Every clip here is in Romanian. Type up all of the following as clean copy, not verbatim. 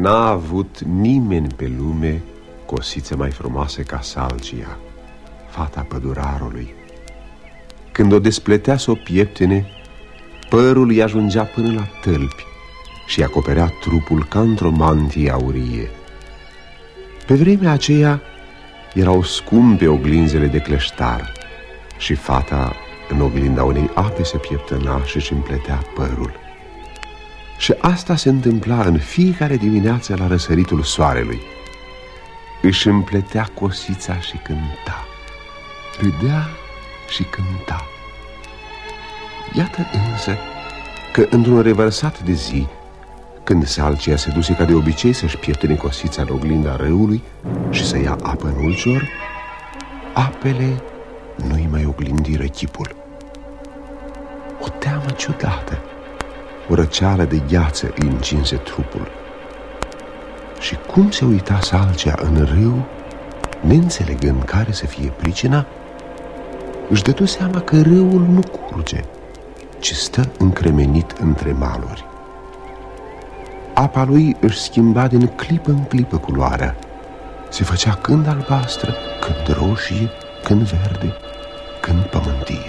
N-a avut nimeni pe lume cosițe mai frumoase ca Salgia, fata pădurarului. Când o despletea să o pieptene, părul îi ajungea până la tălpi și acoperea trupul ca într-o mantie aurie. Pe vremea aceea erau scumpe oglinzele de cleștar și fata în oglinda unei ape se pieptăna și își împletea părul. Și asta se întâmpla în fiecare dimineață la răsăritul soarelui. Își împletea cosița și cânta, râdea și cânta. Iată însă că într-un revărsat de zi, când Salgia se duse ca de obicei să-și pieptene cosița în oglinda râului și să ia apă în ulcior, apele nu-i mai oglindiră chipul. O teamă ciudată, o răceală de gheață îi încinse trupul. Și cum se uita Salgia în râu, neînțelegând care să fie pricina, își dădu seama că râul nu curge, ci stă încremenit între maluri. Apa lui își schimba din clipă în clipă culoarea. Se făcea când albastră, când roșie, când verde, când pământie.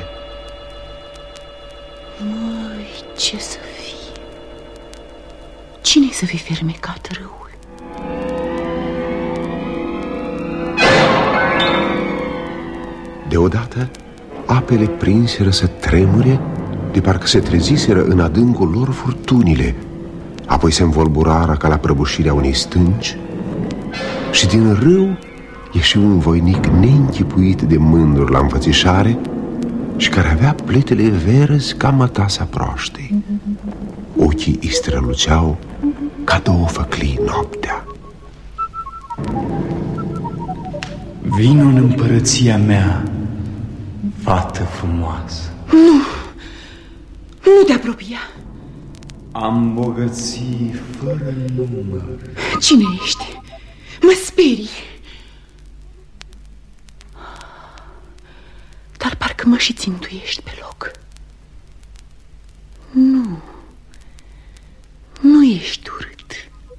Măi, ce să fie? Cine să fi fermecat râul? Deodată, apele prinseră să tremure, de parcă se treziseră în adâncul lor furtunile. Apoi se învolburară ca la prăbușirea unei stânci și din râu ieși un voinic neînchipuit de mândru la înfățișare și care avea pletele verzi ca mătasa proaștei. Ochii îi străluceau ca două făclii noaptea. Vino în împărăția mea, fată frumoasă. Nu te apropia. Am bogății fără număr. Cine ești? Mă sperii. Dar parcă mă și țintuiești pe loc. Nu ești urât.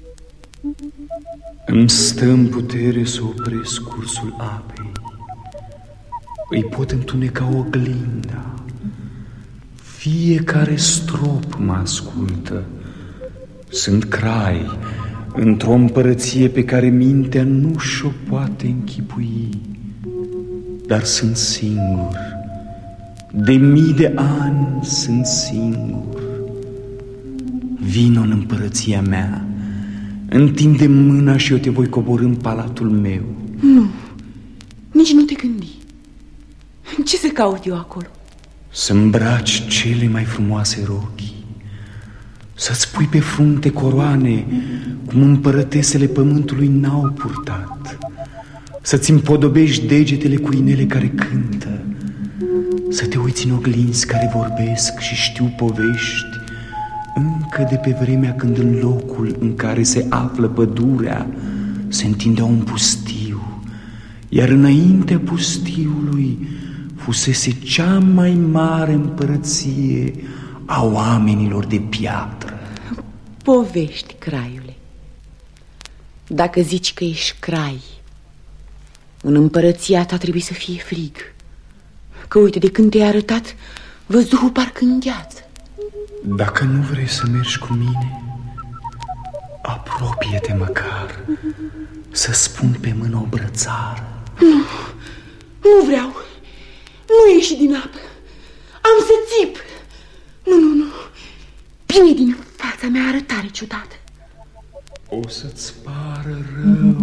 Îmi stă în putere să opresc cursul apei. Îi pot întuneca oglinda. Fiecare strop mă ascultă. Sunt crai într-o împărăție pe care mintea nu și-o poate închipui. Dar sunt singur. De mii de ani sunt singur. Vino în împărăția mea, întinde mâna și eu te voi coborî în palatul meu. Nu, nici nu te gândi. Ce să caut eu acolo? Să îmbraci cele mai frumoase rochii, să-ți pui pe frunte coroane cum împărătesele pământului n-au purtat, să-ți împodobești degetele cu inele care cântă, să te uiți în oglinzi care vorbesc și știu povești încă de pe vremea când în locul în care se află pădurea se întindea un pustiu, iar înaintea pustiului fusese cea mai mare împărăție a oamenilor de piatră. Povești, craiule. Dacă zici că ești crai, în împărăția ta trebuie să fie frig. Că uite, de când te-ai arătat, văzduhul parcă îngheață. Dacă nu vrei să mergi cu mine, apropie-te măcar, să spun pe mână o brățară. Nu vreau. Nu ieși din apă. Am să țip. Nu. Bine din fața mea arătare ciudată. O să-ți pară rău.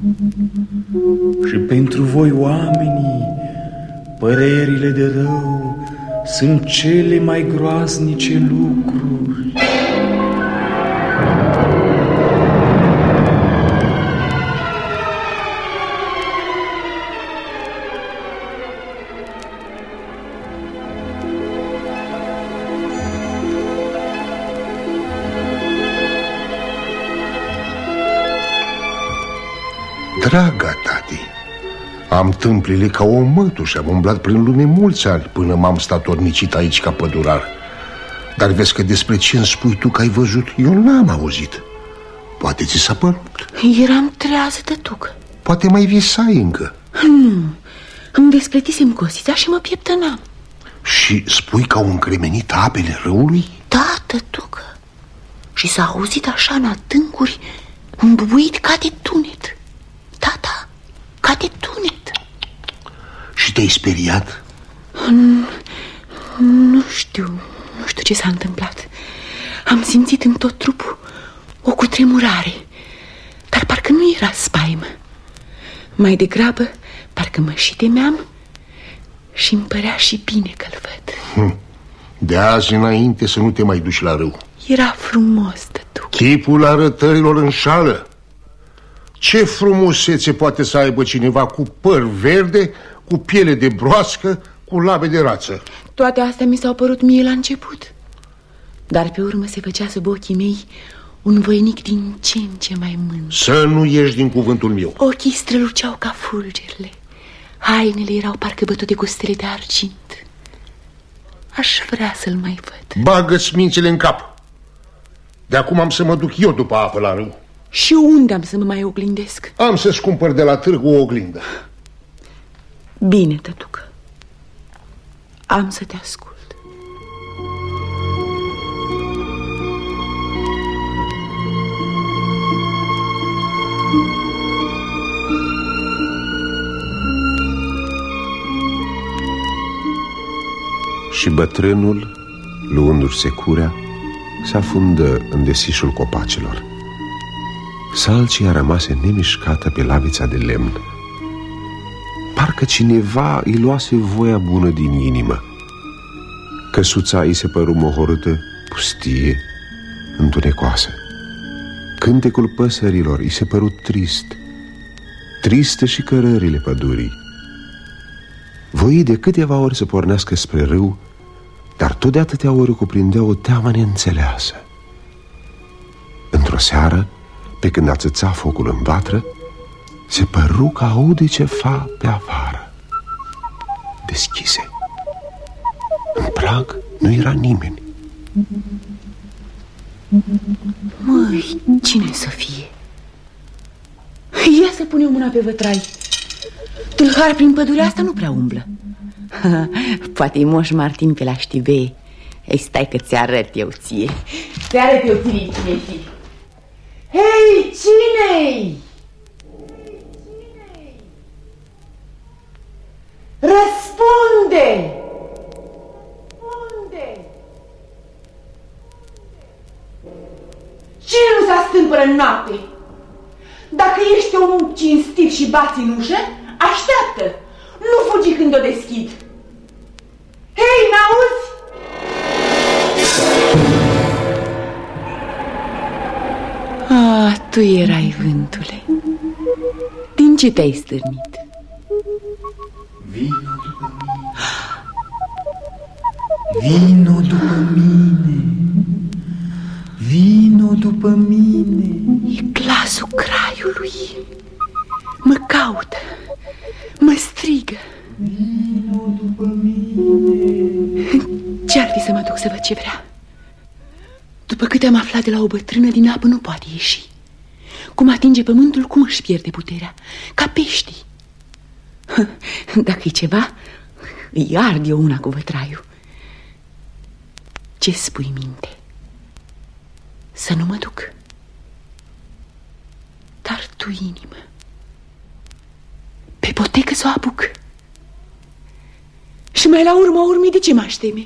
Și pentru voi, oamenii, părerile de rău sunt cele mai groaznice lucruri. Draga tati, am tâmplile ca o mătușă, am umblat prin lume mulți ani până m-am statornicit aici ca pădurar. Dar vezi că despre ce îmi spui tu că ai văzut, eu n-am auzit. Poate ți s-a părut. Eram trează, tătucă. Poate mai visai încă. Nu, îmi despletisem cosița și mă pieptănam. Și spui că au încremenit apele râului? Da, tătucă. Și s-a auzit așa în adâncuri un bubuit ca de tunet. Da, da, ca de tunet. Și te-ai speriat? Nu știu ce s-a întâmplat. Am simțit în tot trupul o cutremurare, dar parcă nu era spaimă. Mai degrabă, parcă mă și temeam și îmi părea și bine că-l văd. De azi înainte să nu te mai duci la râu. Era frumos, tătuc. Chipul arătărilor înșală. Ce frumusețe poate să aibă cineva cu păr verde, cu piele de broască, cu labe de rață? Toate astea mi s-au părut mie la început, dar pe urmă se făcea sub ochii mei un voinic din ce în ce mai mândru. Să nu ieși din cuvântul meu. Ochii străluceau ca fulgerile. Hainele erau parcă bătute cu stele de argint. Aș vrea să-l mai văd. Bagă-ți mințile în cap. De acum am să mă duc eu după apă la râu. Și unde am să mă mai oglindesc? Am să-ți cumpăr de la târg o oglindă. Bine, tătucă. Am să te ascult. Și bătrânul, luându-și securea, se afundă în desișul copacilor. Salcia rămase nemișcată pe lavița de lemn. Parcă cineva îi luase voia bună din inimă. Căsuța îi se păru mohorâtă, pustie, întunecoasă. Cântecul păsărilor îi se păru trist, triste și cărările pădurii. Voi de câteva ori să pornească spre râu, dar tot de atâtea ori o cuprindea o teamă neînțeleasă. Într-o seară, pe când ațăța focul în vatră, se păru că aude ceva pe afară. Deschise. În prag nu era nimeni. Măi, cine să fie? Ia să punem mâna pe vătrai. Tâlhar prin pădurea asta nu prea umblă. Poate-i Moș Martin pe la Știbee. Ei, stai că ți arăt eu ție. Te arăt eu ție cine fi. Hei, cine-i? Răspunde! Unde? Cine nu se astâmpără în noapte? Dacă ești om cinstit și bați în ușă, așteaptă! Nu fugi când o deschid! Hei, n-auzi? Tu erai, vântule. Din ce te-ai stârnit? Vino după mine. Vino după mine. Vino după mine. E glasul craiului. Mă caută. Mă strigă. Vino după mine. Ce-ar fi să mă duc să văd ce vrea? După câte am aflat de la o bătrână, din apă nu poate ieși. Cum atinge pământul, cum își pierde puterea. Ca peștii. Dacă-i ceva, îi ard eu una cu vătraiul. Ce spui, minte? Să nu mă duc? Dar tu, inimă, pe potecă să o apuc. Și mai la urma urmei, de ce m-aș teme?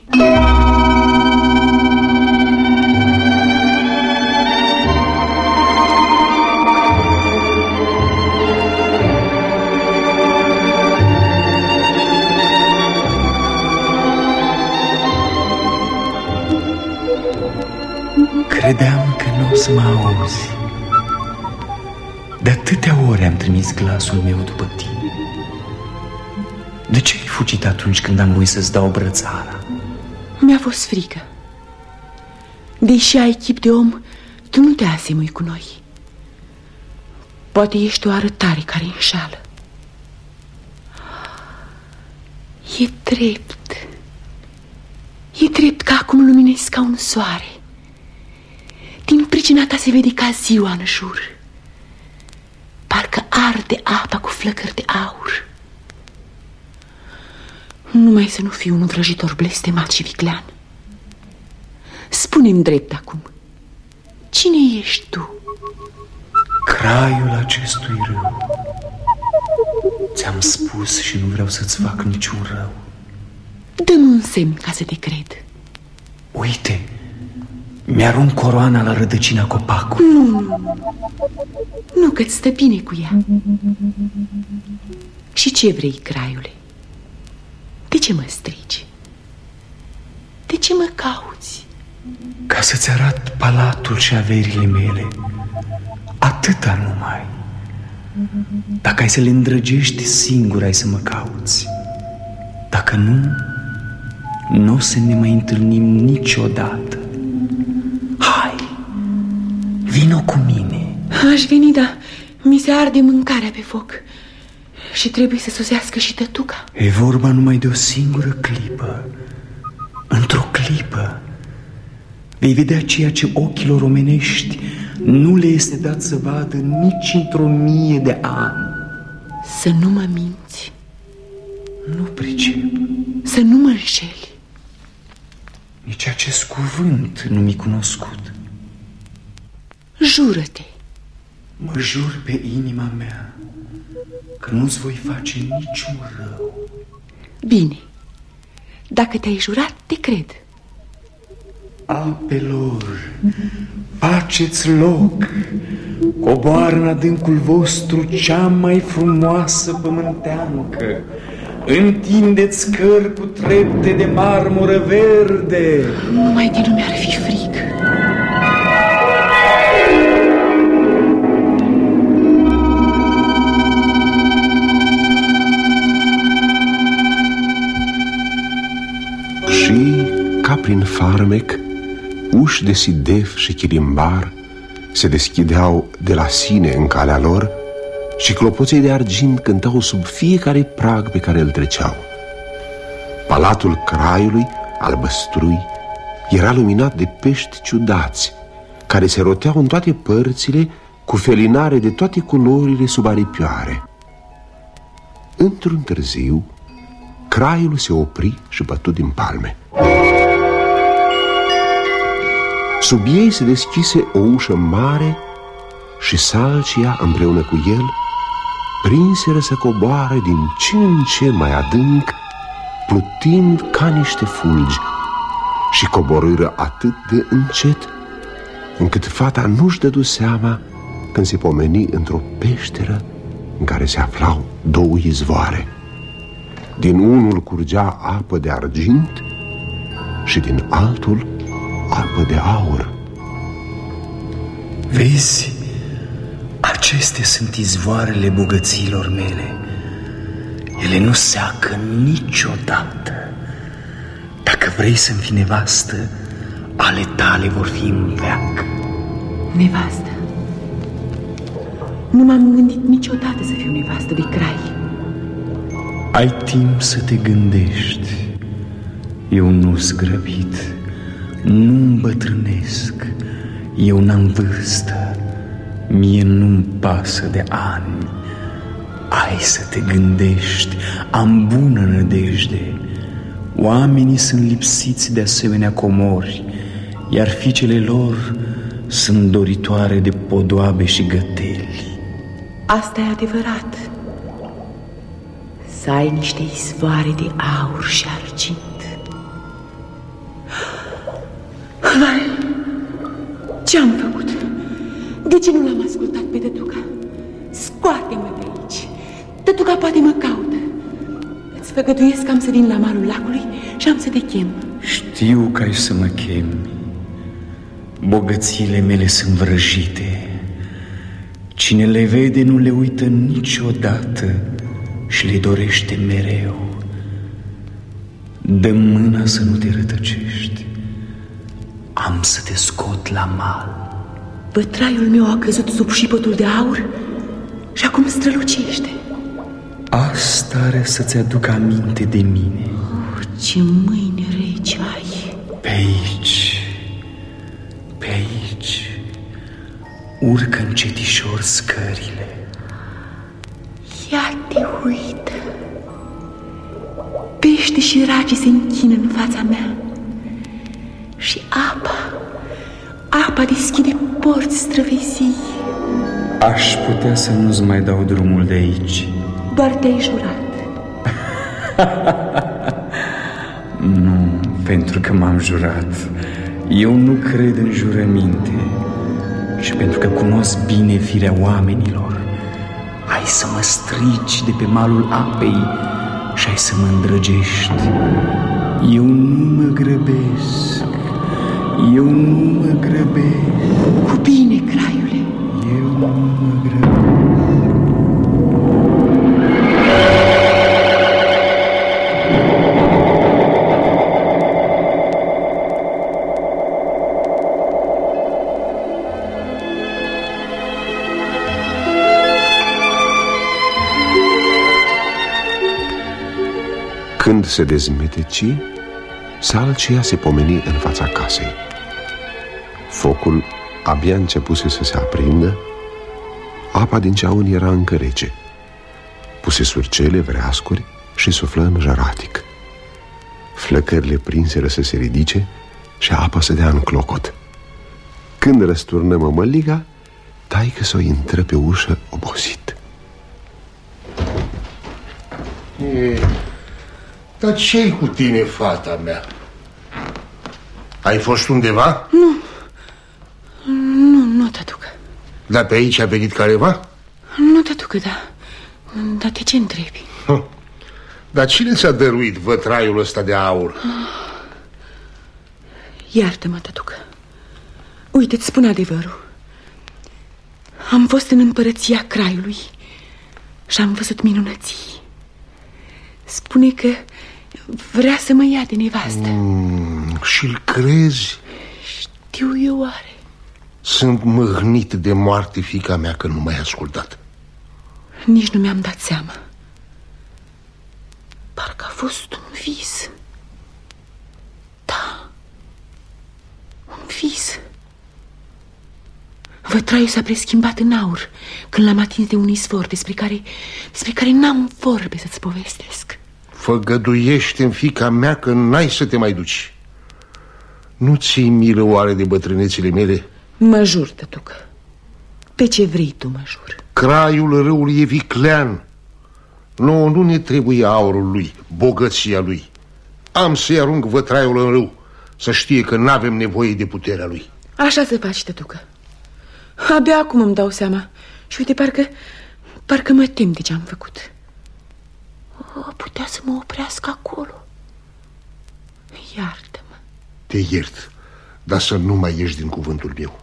Credeam că nu o să mă auzi. De atâtea ori am trimis glasul meu după tine. De ce ai fugit atunci când am voit să-ți dau brățara? Mi-a fost frică. Deși ai chip de om, tu nu te asemui cu noi. Poate ești o arătare care înșală. E drept. E drept că acum luminezi ca un soare. Din pricina ta se vede ca ziua în jur. Parcă arde apa cu flăcări de aur. Numai să nu fiu un vrăjitor blestemat și viclean. Spune-mi drept acum, cine ești tu? Craiul acestui râu. Ți-am spus și nu vreau să-ți fac niciun rău. Dă-mi un semn ca să te cred. Uite, mi-arunc coroana la rădăcina copacului. Nu, că-ți stă bine cu ea. Și ce vrei, craiule? De ce mă strigi? De ce mă cauți? Ca să-ți arăt palatul și averile mele. Atâta numai. Dacă ai să le îndrăgești, singur ai să mă cauți. Dacă nu o să ne mai întâlnim niciodată. Hai, vino cu mine. Aș veni, dar mi se arde mâncarea pe foc și trebuie să sosească și tătuca. E vorba numai de o singură clipă. Într-o clipă vei vedea ceea ce ochilor omenești nu le este dat să vadă nici într-o 1000 de ani. Să nu mă minți. Nu pricep. Să nu mă înșeli. Nici acest cuvânt nu mi-e cunoscut. Jură-te. Mă jur pe inima mea că nu-ți voi face niciun rău. Bine, dacă te-ai jurat, te cred. Apelor, faceți loc, coboară în adâncul vostru cea mai frumoasă pământeancă, întindeți scări cu trepte de marmură verde. Numai de nu mi-ar fi frig. Și, ca prin farmec, uși de sidef și chilimbar se deschideau de la sine în calea lor și clopoței de argint cântau sub fiecare prag pe care îl treceau. Palatul Craiului, albăstrui, era luminat de pești ciudați, care se roteau în toate părțile cu felinare de toate culorile sub aripioare. Într-un târziu, Craiul se opri și bătu din palme. Sub ei se deschise o ușă mare și Salcia împreună cu el prinseră să coboare din ce în ce mai adânc, plutind ca niște fulgi, și coborâră atât de încet încât fata nu-și dădu seama când se pomeni într-o peșteră în care se aflau 2 izvoare. Din unul curgea apă de argint și din altul apă de aur. Vezi, acestea sunt izvoarele bogăților mele. Ele nu seacă niciodată. Dacă vrei să-mi fii nevastă, ale tale vor fi în veac. Nevastă? Nu m-am gândit niciodată să fiu nevastă de Crai. Ai timp să te gândești. Eu nu-s grăbit, nu îmbătrânesc, eu n-am vârstă, mie nu-mi pasă de ani. Ai să te gândești, am bună nădejde. Oamenii sunt lipsiți de asemenea comori, iar fiicele lor sunt doritoare de podoabe și găteli. Asta e adevărat. Să ai niște izvoare de aur și argint. Vai, ce-am făcut? De ce nu l-am ascultat pe tătuca? Scoate-mă de aici. Tătuca poate mă caută. Îți făgăduiesc că am să vin la malul lacului și am să te chem. Știu că ai să mă chemi. Bogățiile mele sunt vrăjite. Cine le vede nu le uită niciodată și le dorește mereu. Dă mâna să nu te rătăcești. Am să te scot la mal. Bătraiul meu a căzut sub șipotul de aur și acum strălucește. Asta are să-ți aduc aminte de mine. Ce mâini reci ai. Pe aici, pe aici, urcă încetișor scările. Ia te uită. Pește și ragi se închină în fața mea. Și apa deschide porți străvezii. Aș putea să nu-ți mai dau drumul de aici. Doar te-ai jurat. Nu, pentru că m-am jurat. Eu nu cred în jurăminte. Și pentru că cunosc bine firea oamenilor, hai să mă strici de pe malul apei și hai să mă îndrăgești. Eu nu mă grăbesc. Eu nu mă grăbesc. Cu bine, Craiule. Eu nu mă grăbesc. Când se dezmeteci, Salcia se pomeni în fața casei. Focul abia începuse să se aprindă, apa din ceaun era încă rece. Puse surcele, vreascuri și suflă în jăratic. Flăcările prinseră să se ridice și apa să dea în clocot. Când răsturnă mămăliga, taică-s-o intră pe ușă obosit. Dar ce-i cu tine, fata mea? Ai fost undeva? Nu, tătucă. Dar pe aici a venit careva? Nu, tătucă, dar de ce întrebi? Dar cine ți-a dăruit vătraiul ăsta de aur? Iartă-mă, tătucă. Uite-ți spun adevărul. Am fost în împărăția Craiului și am văzut minunății. Spune că vrea să mă ia de nevastă. Și-l crezi? Știu eu oare. Sunt mâhnit de moarte, fiica mea, că nu m-ai ascultat. Nici nu mi-am dat seama. Parcă a fost un vis. Da, un vis. Vătraiul s-a preschimbat în aur când l-am atins de un izvor despre care n-am vorbe să-ți povestesc. Făgăduiește-mi, fiica mea, că n-ai să te mai duci. Nu ți-i milă oare de bătrânețile mele? Mă jur, tătucă. Pe ce vrei tu, mă jur. Craiul râului e viclean. Nu ne trebuie aurul lui, bogăția lui. Am să-i arunc vătraiul în râu, să știe că n-avem nevoie de puterea lui. Așa să faci, tătucă. Abia acum îmi dau seama. Și uite, parcă mă tem de ce-am făcut. Putea să mă oprească acolo. Iartă-mă. Te iert, dar să nu mai ieși din cuvântul meu.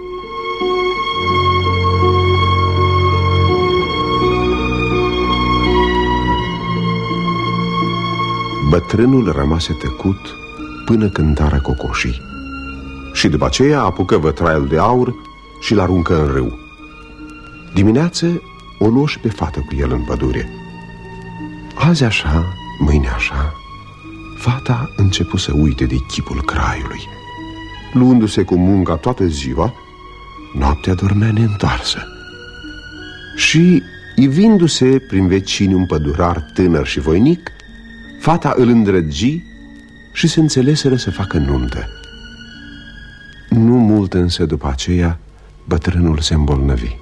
Bătrânul rămase tăcut până cântară cocoșii și după aceea apucă vătraiul de aur și l-aruncă în râu. Dimineață o luă și pe fată cu el în pădure. Azi așa, mâine așa, fata începu să uite de chipul Craiului. Luându-se cu munca toată ziua, noaptea dormea neîntoarsă. Și, ivindu-se prin vecini un pădurar tânăr și voinic, fata îl îndrăgi și se înțeleseră să facă nuntă. Nu mult însă după aceea, bătrânul se îmbolnăvi.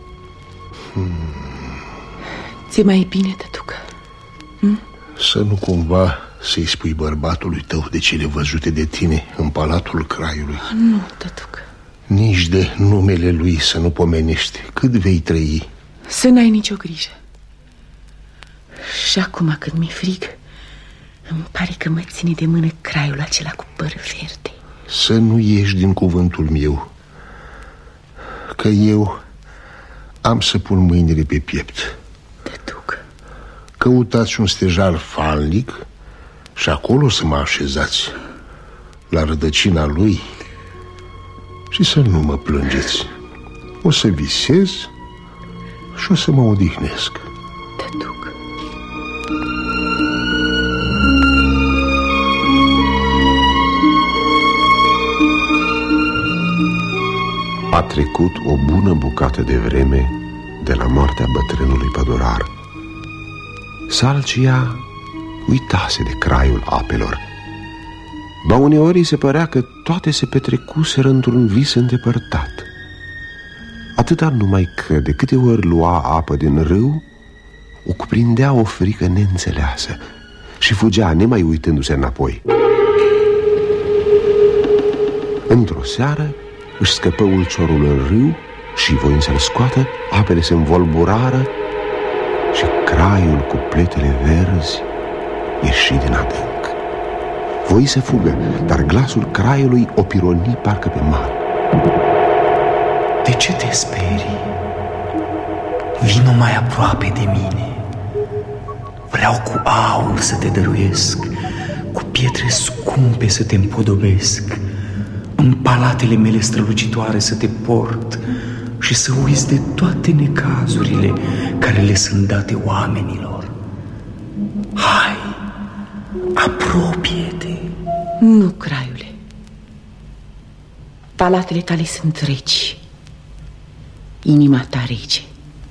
Ți-e mai bine, tătucă? Să nu cumva să-i spui bărbatului tău de cele văzute de tine în Palatul Craiului. Nu, tătucă. Nici de numele lui să nu pomenești. Cât vei trăi? Să n-ai nicio grijă. Și acum când mi-e frig, îmi pare că mă ține de mână Craiul acela cu păr verde. Să nu ieși din cuvântul meu, că eu am să pun mâinile pe piept. Tătucă. Căutați un stejar falnic și acolo să mă așezați, la rădăcina lui, și să nu mă plângeți. O să visez și o să mă odihnesc. Tătucă. A trecut o bună bucată de vreme de la moartea bătrânului pădurar. Salcia uitase de craiul apelor, ba uneori îi se părea că toate se petrecuseră într-un vis îndepărtat. Atâta numai că de câte ori lua apă din râu, o cuprindea o frică neînțeleasă și fugea nemai uitându-se înapoi. Într-o seară își scăpă ulciorul în râu și, voind să-l scoată, apele se învolburară și craiul cu pletele verzi ieși din adânc. Voi să fugă, dar glasul craiului o pironi parcă pe mal. De ce te sperii? Vino mai aproape de mine. Vreau cu aur să te dăruiesc, cu pietre scumpe să te împodobesc, în palatele mele strălucitoare să te port și să uiți de toate necazurile care le sunt date oamenilor. Hai, apropie-te. Nu, craiule. Palatele tale sunt reci, inima ta rece.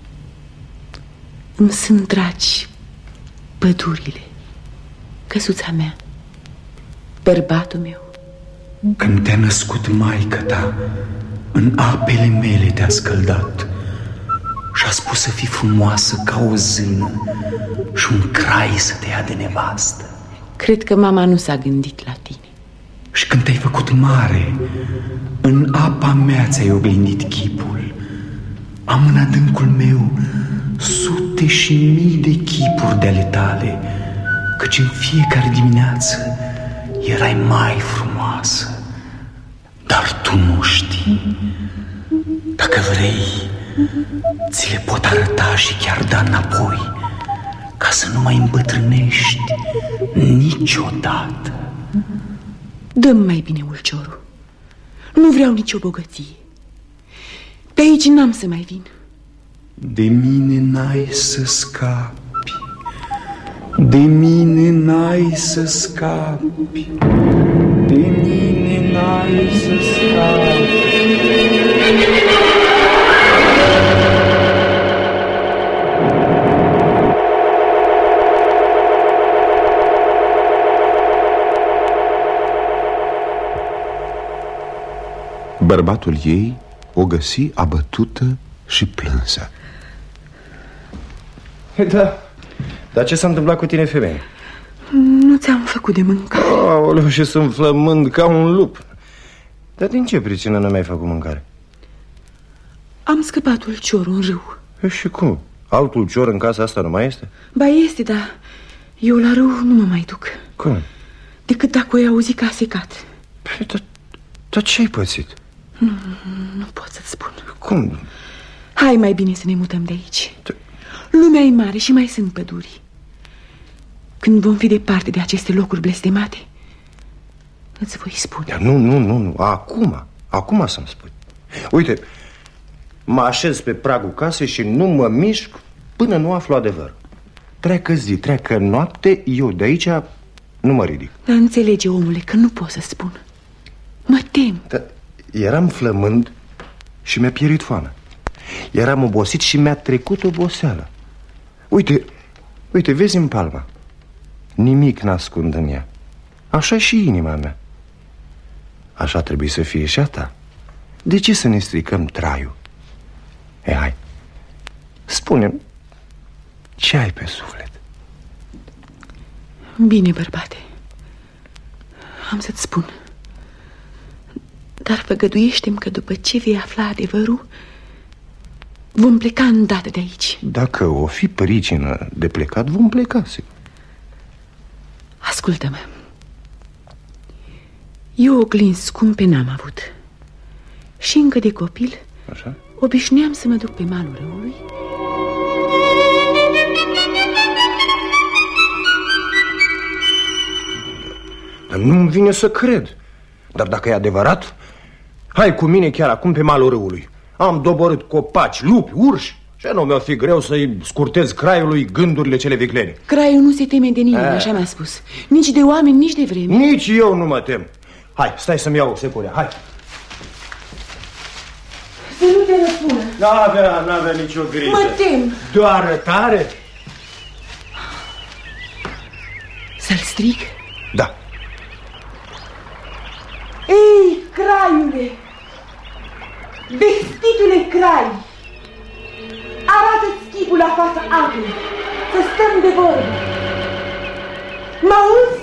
Îmi sunt dragi pădurile, căsuța mea, bărbatul meu. Când te-a născut maică ta, în apele mele te-a scăldat și a spus să fii frumoasă ca o zână și un crai să te ia de nevastă. Cred că mama nu s-a gândit la tine. Și când te-ai făcut mare, în apa mea ți-ai oglindit chipul. Am în adâncul meu sute și mii de chipuri de ale tale, căci în fiecare dimineață erai mai frumoasă. Dar tu nu știi. Dacă vrei, ți le pot arăta și chiar da înapoi, ca să nu mai îmbătrânești niciodată. Dă-mi mai bine ulciorul. Nu vreau nicio bogăție. Pe aici n-am să mai vin. De mine n-ai să scapi, de mine n-ai să scapi, de mine n-ai să scapi. Bărbatul ei o găsi abătută și plânsă. Da, dar ce s-a întâmplat cu tine, femeie? Nu ți-am făcut de mâncare. Aoleu, și sunt flămând ca un lup. Dar din ce pricină nu mi-ai făcut mâncare? Am scăpat ulciorul în râu. Și cum? Altul cior în casa asta nu mai este? Ba este, dar eu la râu nu mă mai duc. Cum? Decât dacă o auzi că a secat. Păi, dar ce-ai pățit? Nu pot să-ți spun. Cum? Hai mai bine să ne mutăm de aici. Lumea e mare și mai sunt păduri. Când vom fi departe de aceste locuri blestemate, îți voi spune. Dar nu, acum să-mi spui. Uite, mă așez pe pragul casei și nu mă mișc până nu aflu adevăr. Treacă zi, treacă noapte, eu de aici nu mă ridic. Dar înțelege, omule, că nu pot să spun. Mă tem. Dar eram flămând și mi-a pierit foamea. Eram obosit și mi-a trecut oboseala. Uite, vezi în palma. Nimic n-ascund în ea. Așa și inima mea. Așa trebuie să fie și a ta. De ce să ne stricăm traiul? Hai, spune-mi, ce ai pe suflet? Bine, bărbate, am să-ți spun. Dar făgăduiește-mi că după ce vei afla adevărul, vom pleca îndată de aici. Dacă o fi pricină de plecat, vom pleca, sigur. Ascultă-mă. Eu oglinzi scumpe n-am avut. Și încă de copil, așa, obișnuiam să mă duc pe malul râului Dar nu-mi vine să cred. Dar dacă e adevărat, hai cu mine chiar acum pe malul râului. Am doborât copaci, lupi, urși. Ce nu mi-o fi greu să-i scurtez craiului gândurile cele viclene. Craiul nu se teme de nimeni, așa mi-a spus. Nici de oameni, nici de vreme. Nici eu nu mă tem. Hai, stai să-mi iau securea, hai. să nu te răpună. N-avea nicio grijă. Mă tem. Doar tare? Să-l strig? Da. Ei, craiule! Vestitule crai! Arată-ți chipul la fața apei, să stăm de vorbă. M-auzi?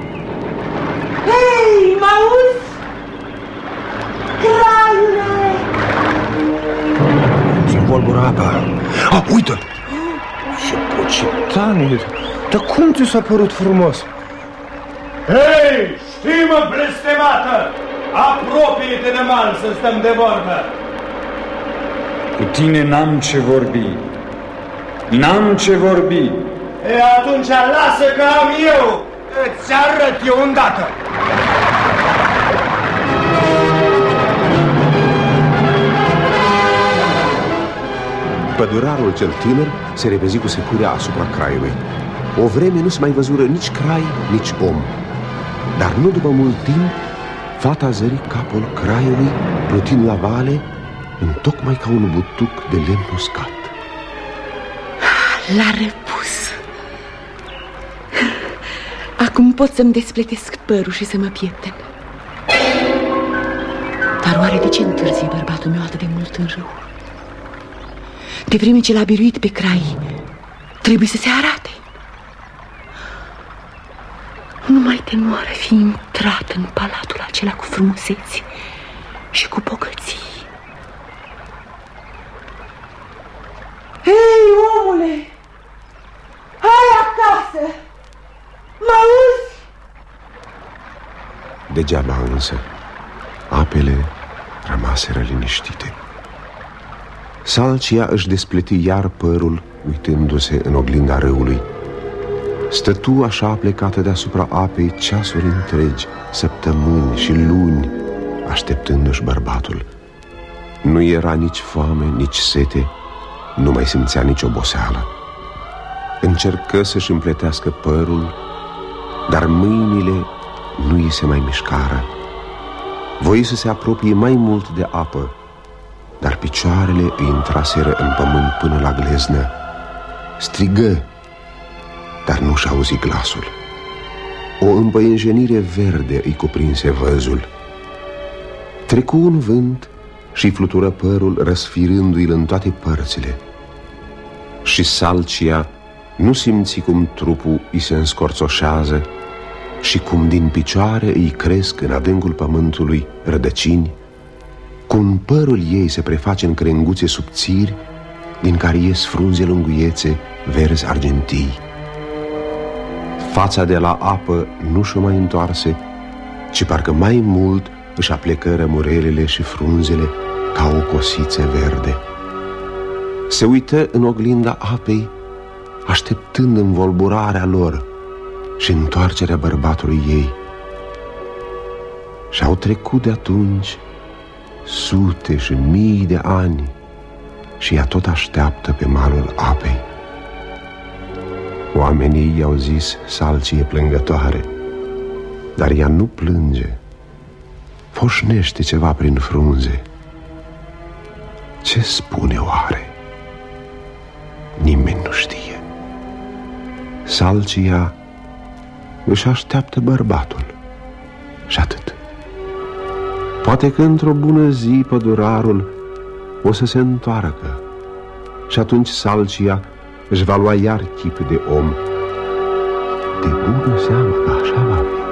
Hei, m-auzi? Craiule! Se învolbură apa. Uite-l! Ce pocitanie! Dar cum ți s-a părut frumos? Hei, știi-mă, blestemată! Apropie-te de mal să stăm de vorbă! Cu tine n-am ce vorbi. N-am ce vorbi. E, atunci lasă că am eu! Îți arăt eu îndată! Pădurarul cel tânăr se repezi cu securea asupra craiului. O vreme nu se mai văzură nici crai, nici om. Dar nu după mult timp, fata zări capul craiului plutind la vale, întocmai ca un butuc de lemn uscat. L-a răpus. Acum pot să-mi despletesc părul și să mă piepten. Dar oare de ce întârzie bărbatul meu atât de mult în râu? De vreme ce l-a biruit pe crai, trebuie să se arate. Numai de nu ar fi intrat în palatul acela cu frumuseți și cu bogății. Hei, omule! Hai acasă! M-auzi? Degeaba însă, apele rămaseră liniștite. Salcia își despleti iar părul, uitându-se în oglinda râului. Stătu așa plecată deasupra apei ceasuri întregi, săptămâni și luni, așteptându-și bărbatul. Nu era nici foame, nici sete, nu mai simțea nici oboseală. Încercă să-și împletească părul, dar mâinile nu îi se mai mișcară. Voi să se apropie mai mult de apă, dar picioarele îi intraseră în pământ până la gleznă. Strigă, dar nu-și auzi glasul. O împăienjenire verde îi cuprinse văzul. Trecu un vânt și flutură părul, răsfirându-i în toate părțile. Și Salcia nu simți cum trupul îi se înscorțoșează și cum din picioare îi cresc în adâncul pământului rădăcini, cum părul ei se preface în crenguțe subțiri din care ies frunze lunguiețe verzi argentii. Fața de la apă nu și-o mai întoarse, ci parcă mai mult își aplecă rămurelele și frunzele ca o cosiță verde. Se uită în oglinda apei, așteptând învolburarea lor și întoarcerea bărbatului ei. Și-au trecut de atunci sute și mii de ani și ea tot așteaptă pe malul apei. Oamenii i-au zis Salcie plângătoare, dar ea nu plânge, foșnește ceva prin frunze. Ce spune oare? Nimeni nu știe. Salcia își așteaptă bărbatul și atât. Poate că într-o bună zi pădurarul o să se întoarcă și atunci Salcia își va lua iar chip de om. De bună seamă că așa va fi.